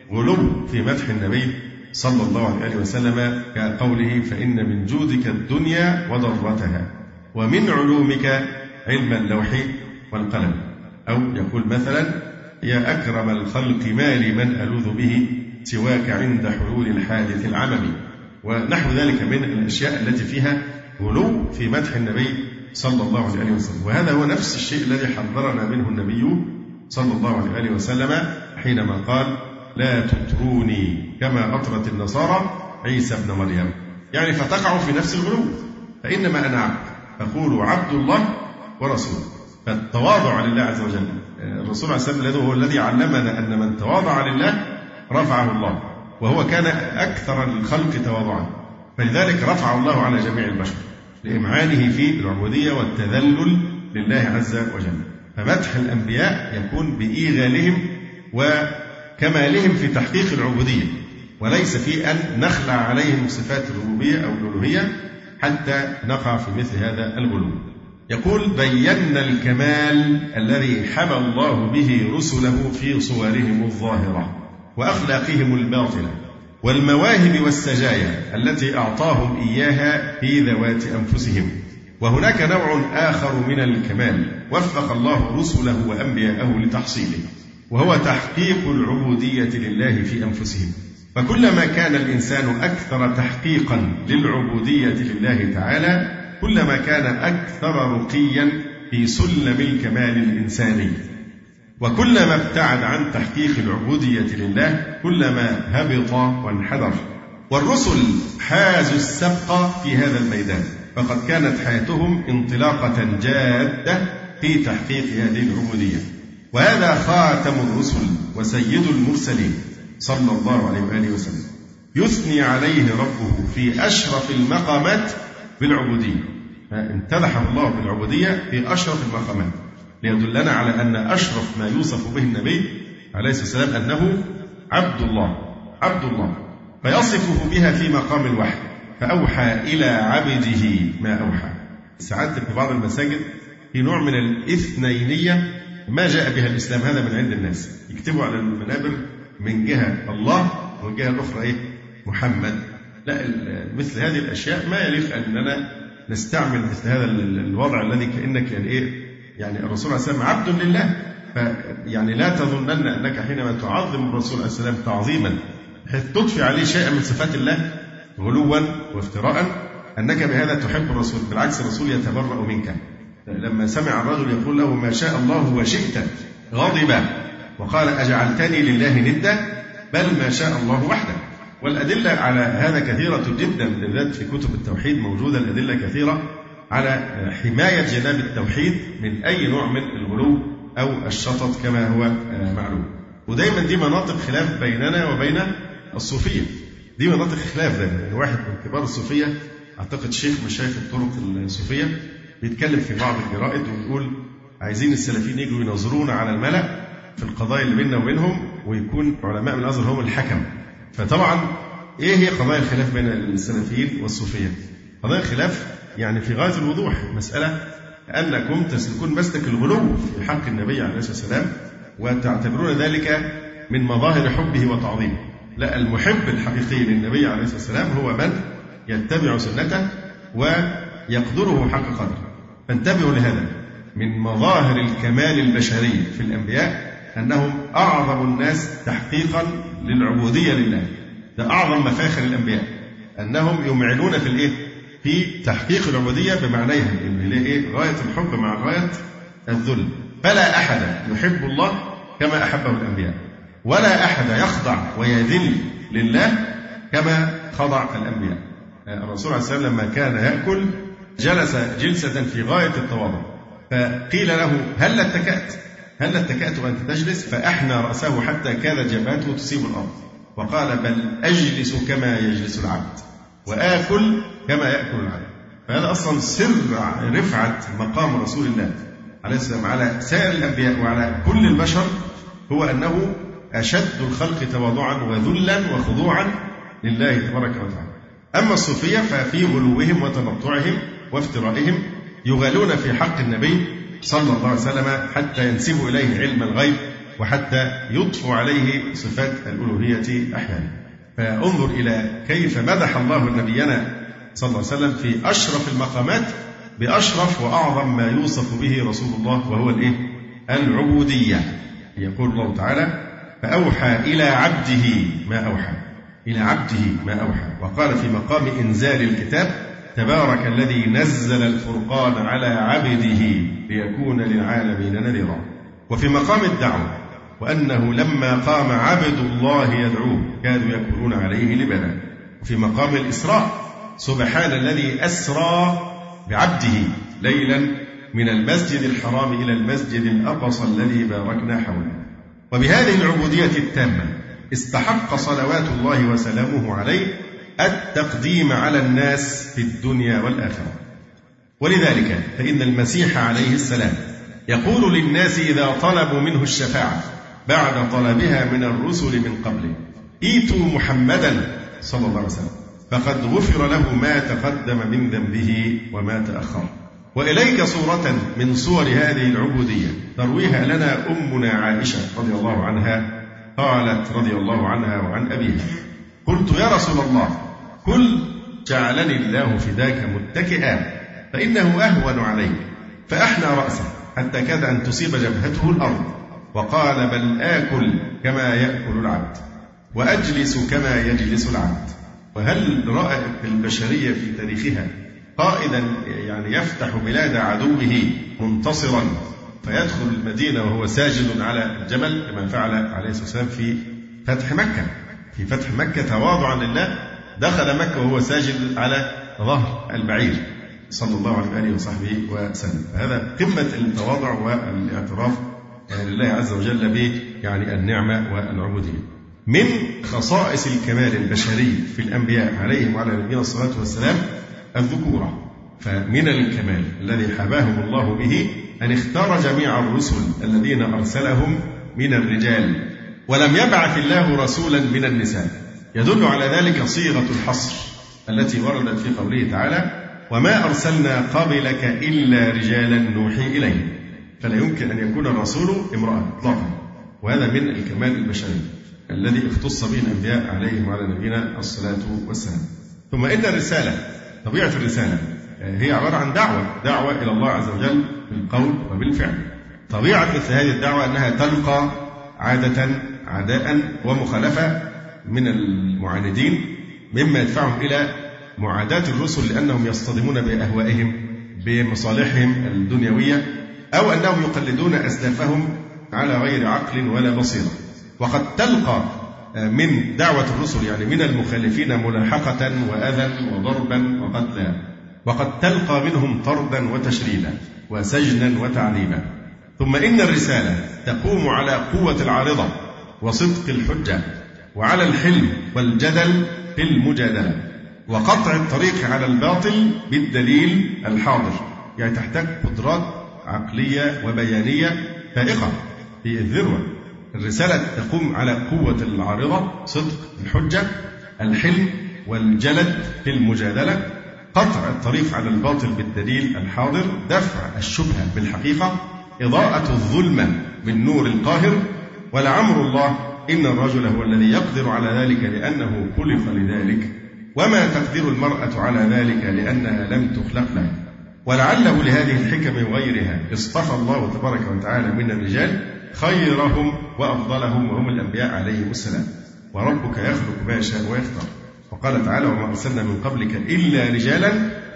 غلو في مدح النبي صلى الله عليه وسلم، كقوله: فإن من جودك الدنيا وضرتها ومن علومك علم اللوح والقلم. أو يقول مثلا: يا أكرم الخلق ما لي من ألوذ به سواك عند حلول الحادث العممي. ونحو ذلك من الأشياء التي فيها غلو في مدح النبي صلى الله عليه وسلم. وهذا هو نفس الشيء الذي حذرنا منه النبي صلى الله عليه وسلم حينما قال: لا تطروني كما أطرت النصارى عيسى ابن مريم، فتقع في نفس الغلو. فإنما أنا عبد، فقولوا عبد الله ورسوله. فالتواضع لله عز وجل، الرسول عليه الصلاة والسلام هو الذي علمنا أن من تواضع لله رفعه الله، وهو كان أكثر الخلق تواضعا، فلذلك رفعه الله على جميع البشر لإمعانه في العبودية والتذلل لله عز وجل. فمدح الأنبياء يكون بإيغالهم وكمالهم في تحقيق العبودية، وليس في أن نخلع عليهم صفات الربوبية أو الألوهية حتى نقع في مثل هذا الغلو. يقول: بينا الكمال الذي حمى الله به رسله في صورهم الظاهرة وأخلاقهم الباطنة والمواهب والسجايا التي أعطاهم إياها في ذوات أنفسهم. وهناك نوع آخر من الكمال وفق الله رسله وأنبياءه لتحصيله، وهو تحقيق العبودية لله في أنفسهم. فكلما كان الإنسان أكثر تحقيقا للعبودية لله تعالى كلما كان أكثر رقيا في سلم الكمال الإنساني، وكلما ابتعد عن تحقيق العبودية لله كلما هبط وانحدر. والرسل حازوا السبق في هذا الميدان، فقد كانت حياتهم انطلاقة جادة في تحقيق هذه العبودية. وهذا خاتم الرسل وسيد المرسلين صلى الله عليه وآله وسلم، يثني عليه ربه في أشرف المقامات بالعبودية، فامتدحه الله بالعبودية في أشرف المقامات ليدلنا على أن أشرف ما يوصف به النبي عليه الصلاة والسلام أنه عبد الله، عبد الله، فيصفه بها في مقام الوحي، فأوحى إلى عبده ما أوحى. ساعات في بعض المساجد في نوع من الاثنينية ما جاء بها الإسلام، هذا من عند الناس، يكتبوا على المنابر من جهة الله ومن جهة الأخرى محمد. لا، مثل هذه الأشياء ما يليق أننا نستعمل مثل هذا الوضع الذي كأنك يعني الرسول عليه السلام عبد لله، فيعني لا تظنن أنك حينما تعظم الرسول عليه السلام تعظيما بحيث تضفي عليه شيئا من صفات الله غلوا وافتراء أنك بهذا تحب الرسول. بالعكس، الرسول يتبرأ منك. لما سمع الرجل يقول له ما شاء الله وشئت غضب وقال أجعلتني لله ندا بل ما شاء الله وحده. والأدلة على هذا كثيرة جدا، بالذات في كتب التوحيد موجودة الأدلة كثيرة على حماية جناب التوحيد من أي نوع من الغلو أو الشطط كما هو معلوم. ودايما دي مناطق خلاف بيننا وبين الصوفية، دي مناطق خلاف دايما. يعني واحد من كبار الصوفية، أعتقد شيخ من شيخ الطرق الصوفية، بيتكلم في بعض الجرائد ويقول عايزين السلفيين يجوا ينظرونا على الملأ في القضايا اللي بيننا وبينهم، ويكون علماء من الأزهر هم الحكم. فطبعا إيه هي قضايا الخلاف بين السلفيين والصوفية؟ قضايا الخلاف يعني في غاية الوضوح، مسألة أنكم تسلكون مسلك الغلو في حق النبي عليه الصلاة والسلام وتعتبرون ذلك من مظاهر حبه وتعظيمه. لا، المحب الحقيقي للنبي عليه الصلاة والسلام هو من يتبع سنته ويقدره حق قدره. فانتبهوا لهذا، من مظاهر الكمال البشري في الأنبياء أنهم أعظم الناس تحقيقا للعبودية لله. ده أعظم مفاخر الأنبياء، أنهم يمعنون في تحقيق العبودية بمعنيها، غاية الحب مع غاية الذل. فلا أحد يحب الله كما أحبه الأنبياء، ولا أحد يخضع ويذل لله كما خضع الأنبياء. الرسول عليه السلام لما كان يأكل جلس جلسة في غاية التواضع، فقيل له هل اتكأت وأنت تجلس؟ فأحنى رأسه حتى كاد جبهته تصيب الأرض، وقال بل أجلس كما يجلس العبد وآكل كما يأكل العبد. فهذا أصلا سر رفعة مقام رسول الله عليه السلام على سائر الأنبياء وعلى كل البشر، هو أنه أشد الخلق تواضعا وذلا وخضوعا لله تبارك وتعالى. أما الصوفية ففي غلوهم وتنطعهم وافترائهم يغالون في حق النبي صلى الله عليه وسلم حتى ينسبوا إليه علم الغيب وحتى يضفوا عليه صفات الألوهية أحيانا. فانظر إلى كيف مدح الله نبينا صلى الله عليه وسلم في أشرف المقامات بأشرف وأعظم ما يوصف به رسول الله، وهو العبودية. يقول الله تعالى فأوحى إلى عبده ما أوحى، إلى عبده ما أوحى. وقال في مقام إنزال الكتاب تبارك الذي نزل الفرقان على عبده ليكون للعالمين نذيرا. وفي مقام الدعوة وأنه لما قام عبد الله يدعوه كادوا يكونون عليه لبدا. وفي مقام الإسراء سبحان الذي أسرى بعبده ليلا من المسجد الحرام إلى المسجد الأقصى الذي باركنا حوله. وبهذه العبودية التامة استحق صلوات الله وسلامه عليه التقديم على الناس في الدنيا والآخرة. ولذلك فإن المسيح عليه السلام يقول للناس إذا طلبوا منه الشفاعة بعد طلبها من الرسل من قبله: ائتوا محمدا صلى الله عليه وسلم فقد غفر له ما تقدم من ذنبه وما تأخر. وإليك صورة من صور هذه العبودية ترويها لنا أمنا عائشة رضي الله عنها، قالت رضي الله عنها وعن أبيها: قلت يا رسول الله كل جعلني الله فداك متكئا فإنه أهون عليك، فأحنى رأسه حتى كاد أن تصيب جبهته الأرض، وقال: بل آكل كما يأكل العبد وأجلس كما يجلس العبد. وهل رأت البشرية في تاريخها قائدا يعني يفتح بلاد عدوه منتصرا فيدخل المدينة وهو ساجد على الجمل كما فعل عليه الصلاة والسلام في فتح مكة؟ في فتح مكة تواضعا لله دخل مكة وهو ساجد على ظهر البعير صلى الله عليه وآله وصحبه وسلم. هذا قمة التواضع والاعتراف لله عز وجل به يعني النعمة والعبودية. من خصائص الكمال البشري في الأنبياء عليهم وعلى نبينا الصلاة والسلام الذكورة. فمن الكمال الذي حباهم الله به أن اختار جميع الرسل الذين أرسلهم من الرجال، ولم يبعث الله رسولا من النساء. يدل على ذلك صيغة الحصر التي وردت في قوله تعالى: وما أرسلنا قبلك إلا رجالا نوحي إليه. فلا يمكن أن يكون الرسول امرأة إطلاقا، وهذا من الكمال البشري الذي اختص به الأنبياء عليهم وعلى نبينا الصلاة والسلام. ثم إن الرسالة، طبيعة الرسالة هي عبارة عن دعوة إلى الله عز وجل بالقول وبالفعل. طبيعة مثل هذه الدعوة أنها تلقى عادة عداء ومخالفة من المعاندين، مما يدفعهم إلى معاداة الرسل لأنهم يصطدمون بأهوائهم بمصالحهم الدنيوية، أو أنهم يقلدون أسلافهم على غير عقل ولا بصيرة. وقد تلقى من دعوة الرسل يعني من المخالفين ملاحقة وأذى وضربا وقتلا، وقد تلقى منهم طردا وتشريدا وسجنا وتعذيبا. ثم إن الرسالة تقوم على قوة العارضة وصدق الحجة وعلى الحلم والجدل في المجادلة وقطع الطريق على الباطل بالدليل الحاضر. يعني تحتاج قدرات عقلية وبيانية فائقة في الذروة. الرسالة تقوم على قوة العارضة، صدق الحجة، الحلم والجلد في المجادلة، قطع الطريق على الباطل بالدليل الحاضر، دفع الشبهة بالحقيقة، إضاءة الظلمة بالنور القاهر. ولعمر الله إن الرجل هو الذي يقدر على ذلك لأنه خلق لذلك، وما تقدر المرأة على ذلك لأنها لم تخلق له. ولعله لهذه الحكم وغيرها اصطفى الله تبارك وتعالى من الرجال خيرهم وأفضلهم وهم الأنبياء عليهم السلام. وربك يخلق ما يشاء ويختار. وقال تعالى: وما أرسلنا من قبلك إلا رجالا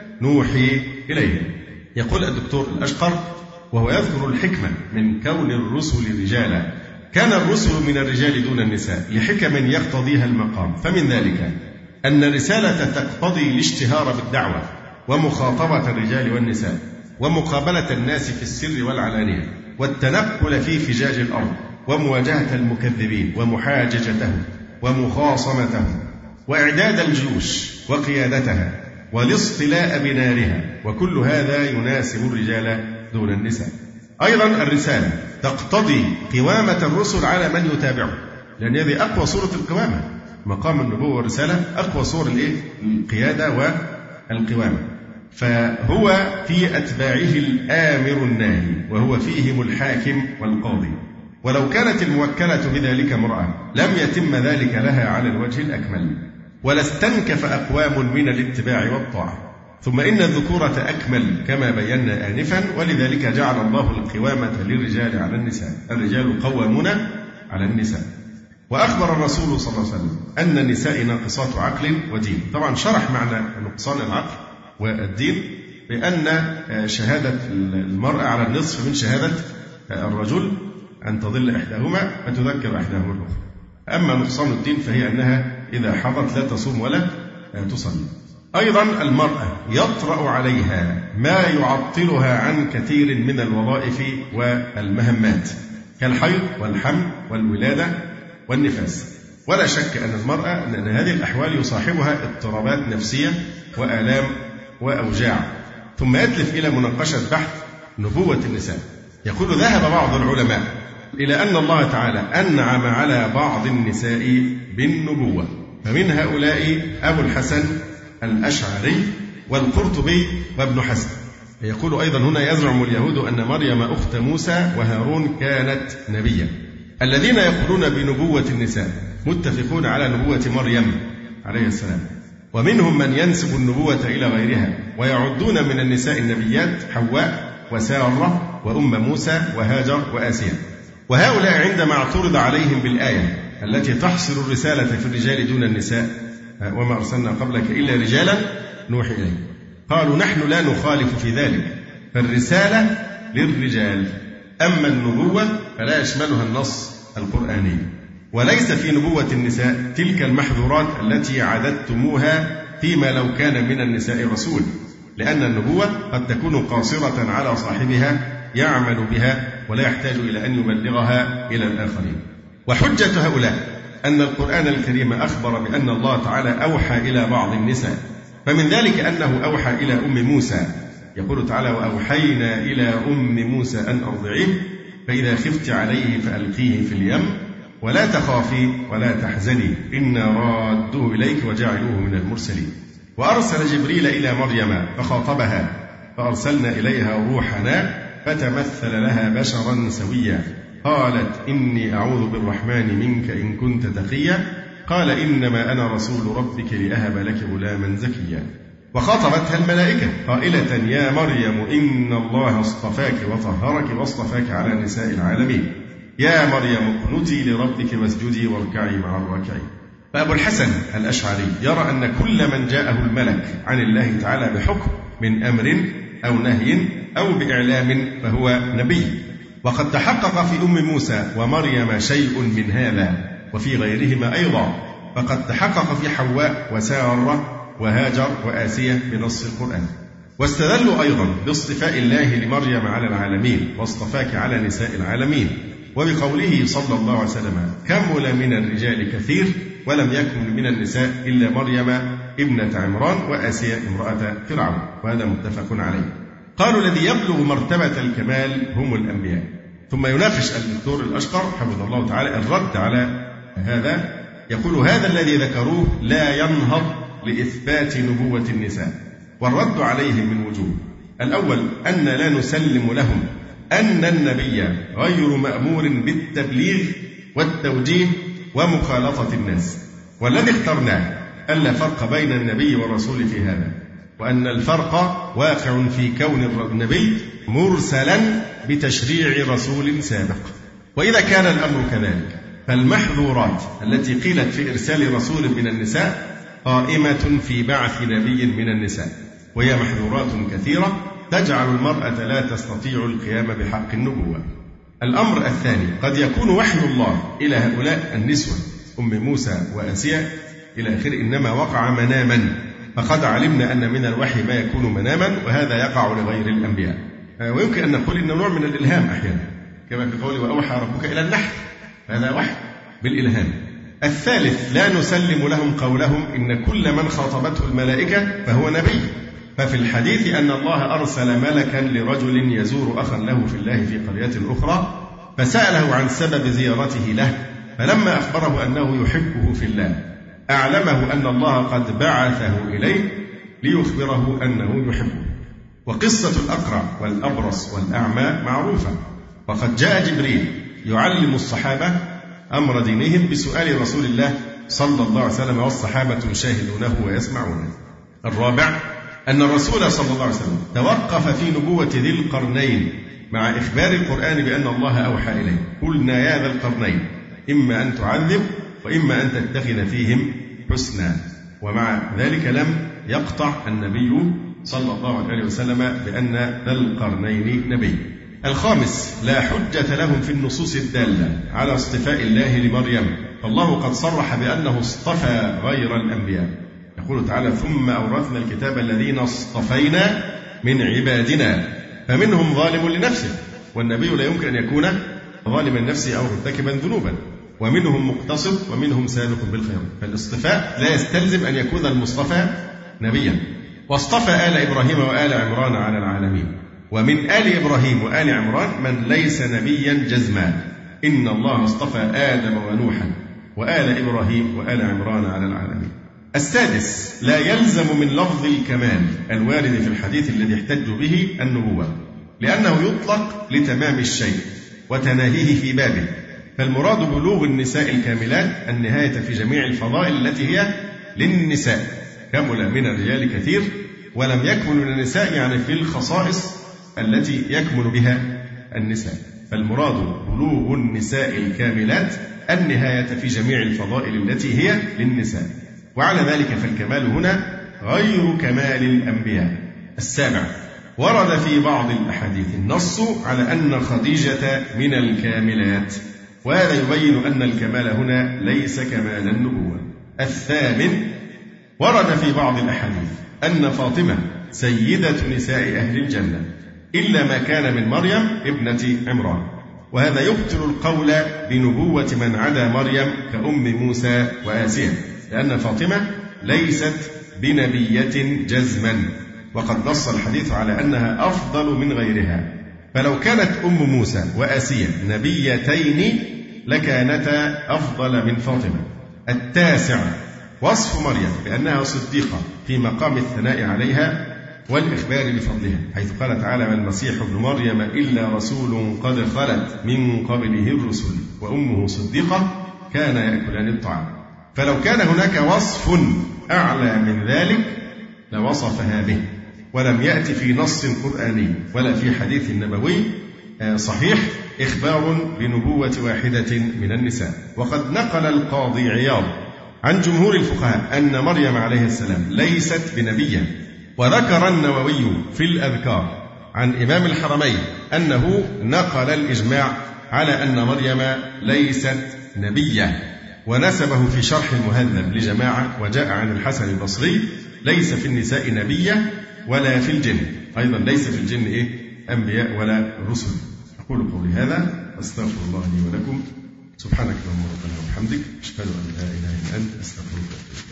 نوحي إليهم. يقول الدكتور الأشقر وهو يذكر الحكمة من كون الرسل رجالا: كان الرسل من الرجال دون النساء لحكم يقتضيها المقام، فمن ذلك أن الرسالة تقتضي الاشتهار بالدعوة ومخاطبة الرجال والنساء ومقابلة الناس في السر والعلانية والتنقل في فجاج الأرض ومواجهة المكذبين ومحاججتهم ومخاصمتهم وإعداد الجيوش وقيادتها والاصطلاء بنارها، وكل هذا يناسب الرجال دون النساء. أيضا الرسالة تقتضي قوامة الرسل على من يتابعه، لأن هذه أقوى صورة القوامة. مقام النبوة والرسالة أقوى صور القيادة والقوامة. فهو في أتباعه الآمر الناهي، وهو فيهم الحاكم والقاضي. ولو كانت الموكلة بذلك امرأة لم يتم ذلك لها على الوجه الأكمل، ولا استنكف أقوام من الاتباع والطاعة. ثم إن الذكورة أكمل كما بينا آنفا، ولذلك جعل الله القوامة للرجال على النساء. الرجال قوامون على النساء. وأخبر الرسول صلى الله عليه وسلم أن النساء ناقصات عقل ودين. طبعا شرح معنى نقصان العقل والدين بأن شهادة المرأة على النصف من شهادة الرجل، أن تضل إحداهما فتذكر إحداهما الأخرى. أما نقصان الدين فهي أنها إذا حضت لا تصوم ولا تصلي. أيضا المرأة يطرأ عليها ما يعطلها عن كثير من الوظائف والمهمات كالحيض والحمل والولادة والنفاس. ولا شك أن المرأة أن هذه الأحوال يصاحبها اضطرابات نفسية وآلام وأوجاع. ثم يتلف إلى مناقشة بحث نبوة النساء، يقول ذهب بعض العلماء إلى أن الله تعالى أنعم على بعض النساء بالنبوة، فمن هؤلاء أبو الحسن الأشعري والقرطبي وابن حزم. يقول أيضا هنا يزعم اليهود أن مريم أخت موسى وهارون كانت نبيا. الذين يقولون بنبوة النساء متفقون على نبوة مريم عليه السلام، ومنهم من ينسب النبوة إلى غيرها ويعدون من النساء النبيات حواء وسارة وأم موسى وهاجر وآسيا. وهؤلاء عندما اعترض عليهم بالآية التي تحصر الرسالة في الرجال دون النساء، وما أرسلنا قبلك إلا رجالا نوحي إليه، قالوا نحن لا نخالف في ذلك، فالرسالة للرجال، أما النبوة فلا يشملها النص القرآني، وليس في نبوة النساء تلك المحظورات التي عددتموها فيما لو كان من النساء رسول، لأن النبوة قد تكون قاصرة على صاحبها يعمل بها ولا يحتاج إلى أن يبلغها إلى الآخرين. وحجة هؤلاء أن القرآن الكريم أخبر بأن الله تعالى أوحى إلى بعض النساء، فمن ذلك أنه أوحى إلى أم موسى، يقول تعالى وأوحينا إلى أم موسى أن أرضعيه فإذا خفت عليه فألقيه في اليم ولا تخافي ولا تحزني إنا رادوه إليك وجعلوه من المرسلين. وأرسل جبريل إلى مريم فخاطبها فأرسلنا إليها روحنا فتمثل لها بشرا سويا، قالت إني أعوذ بالرحمن منك إن كنت تقيا، قال إنما أنا رسول ربك لأهب لك غلاما زكيا. وخاطبتها الملائكة قائلة يا مريم إن الله اصطفاك وطهرك واصطفاك على نساء العالمين، يا مريم اقنتي لربك واسجدي واركعي مع الراكعين. فأبو الحسن الأشعري يرى أن كل من جاءه الملك عن الله تعالى بحكم من أمر أو نهي أو بإعلام فهو نبي. وقد تحقق في أم موسى ومريم شيء من هذا وفي غيرهما أيضا، فقد تحقق في حواء وسارة وهاجر وآسية بنص القرآن. واستدلوا أيضا باصطفاء الله لمريم على العالمين واصطفاك على نساء العالمين، وبقوله صلى الله عليه وسلم كمل من الرجال كثير ولم يكن من النساء إلا مريم ابنة عمران وآسية امرأة فرعون، وهذا متفق عليه. قالوا الذي يبلغ مرتبة الكمال هم الأنبياء. ثم يناقش الدكتور الأشقر حفظه الله تعالى الرد على هذا، يقول هذا الذي ذكروه لا ينهض لإثبات نبوة النساء، والرد عليهم من وجوه. الأول أن لا نسلم لهم أن النبي غير مأمور بالتبليغ والتوجيه ومخالطة الناس، والذي اخترناه ألا فرق بين النبي والرسول في هذا، وأن الفرق واقع في كون النبي مرسلا بتشريع رسول سابق. وإذا كان الأمر كذلك فالمحظورات التي قيلت في إرسال رسول من النساء قائمة في بعث نبي من النساء، وهي محظورات كثيرة تجعل المرأة لا تستطيع القيام بحق النبوة. الأمر الثاني قد يكون وحي الله إلى هؤلاء النسوة أم موسى وآسيا إلى آخره إنما وقع مناما، فقد علمنا أن من الوحي ما يكون مناما وهذا يقع لغير الأنبياء. ويمكن أن نقول إنه نوع من الإلهام أحيانا، كما في قوله وأوحى ربك إلى النحل، هذا وحي بالإلهام. الثالث لا نسلم لهم قولهم إن كل من خاطبته الملائكة فهو نبي، ففي الحديث أن الله أرسل ملكا لرجل يزور أخا له في الله في قرية أخرى فسأله عن سبب زيارته له، فلما أخبره أنه يحبه في الله أعلمه أن الله قد بعثه إليه ليخبره أنه يحبه. وقصة الأقرع والأبرص والأعمى معروفة، وقد جاء جبريل يعلم الصحابة أمر دينهم بسؤال رسول الله صلى الله عليه وسلم والصحابة يشاهدونه ويسمعونه. الرابع أن الرسول صلى الله عليه وسلم توقف في نبوة ذي القرنين مع إخبار القرآن بأن الله أوحى إليه، قلنا يا ذا القرنين إما أن تعذب وإما أن تتخذ فيهم حسنا، ومع ذلك لم يقطع النبي صلى الله عليه وسلم بأن ذا القرنين نبي. الخامس لا حجة لهم في النصوص الدالة على اصطفاء الله لمريم، فالله قد صرح بأنه اصطفى غير الأنبياء، يقول تعالى ثم أورثنا الكتاب الذين اصطفينا من عبادنا فمنهم ظالم لنفسه، والنبي لا يمكن أن يكون ظالما نفسه أو مرتكبا ذنوبا، ومنهم مقتصد ومنهم سابق بالخير. فالاصطفاء لا يستلزم أن يكون المصطفى نبيا. واصطفى آل إبراهيم وآل عمران على العالمين، ومن آل إبراهيم وآل عمران من ليس نبيا جزما، إن الله اصطفى آدم ونوحا وآل إبراهيم وآل عمران على العالمين. السادس، لا يلزم من لفظ الكمال الوارد في الحديث الذي احتج به النبوة، لأنه يطلق لتمام الشيء وتناهيه في بابه، فالمراد بلوغ النساء الكاملات النهاية في جميع الفضائل التي هي للنساء، كمل من الرجال كثير ولم يكمل من النساء، يعني في الخصائص التي يكمل بها النساء، فالمراد بلوغ النساء الكاملات النهاية في جميع الفضائل التي هي للنساء، وعلى ذلك فالكمال هنا غير كمال الأنبياء. السابع، ورد في بعض الأحاديث النص على أن خديجة من الكاملات، وهذا يبين أن الكمال هنا ليس كمال النبوة. الثامن، ورد في بعض الأحاديث أن فاطمة سيدة نساء أهل الجنة إلا ما كان من مريم ابنة عمران، وهذا يبطل القول بنبوة من عدا مريم كأم موسى وآسيا، لأن فاطمة ليست بنبية جزما، وقد نص الحديث على أنها أفضل من غيرها، فلو كانت أم موسى وآسيا نبيتين لكانتا أفضل من فاطمة. التاسع، وصف مريم بأنها صديقة في مقام الثناء عليها والإخبار بفضلها، حيث قال تعالى: ما المسيح ابن مريم إلا رسول قد خلت من قبله الرسل وأمه صديقة كان يأكلان الطعام. فلو كان هناك وصف أعلى من ذلك لوصفها به، ولم يأتي في نص قرآني ولا في حديث نبوي صحيح إخبار بنبوة واحدة من النساء. وقد نقل القاضي عياض عن جمهور الفقهاء أن مريم عليه السلام ليست بنبية، وذكر النووي في الأذكار عن إمام الحرمين أنه نقل الإجماع على أن مريم ليست نبية، ونسبه في شرح المهذب لجماعة، وجاء عن الحسن البصري: ليس في النساء نبية ولا في الجن، أيضا ليس في الجن أنبياء ولا رسل. أقول قولي هذا، أستغفر الله لي ولكم، سبحانك اللهم ربنا وبحمدك، أشهد أن لا إله إلا أنت، أستغفرك.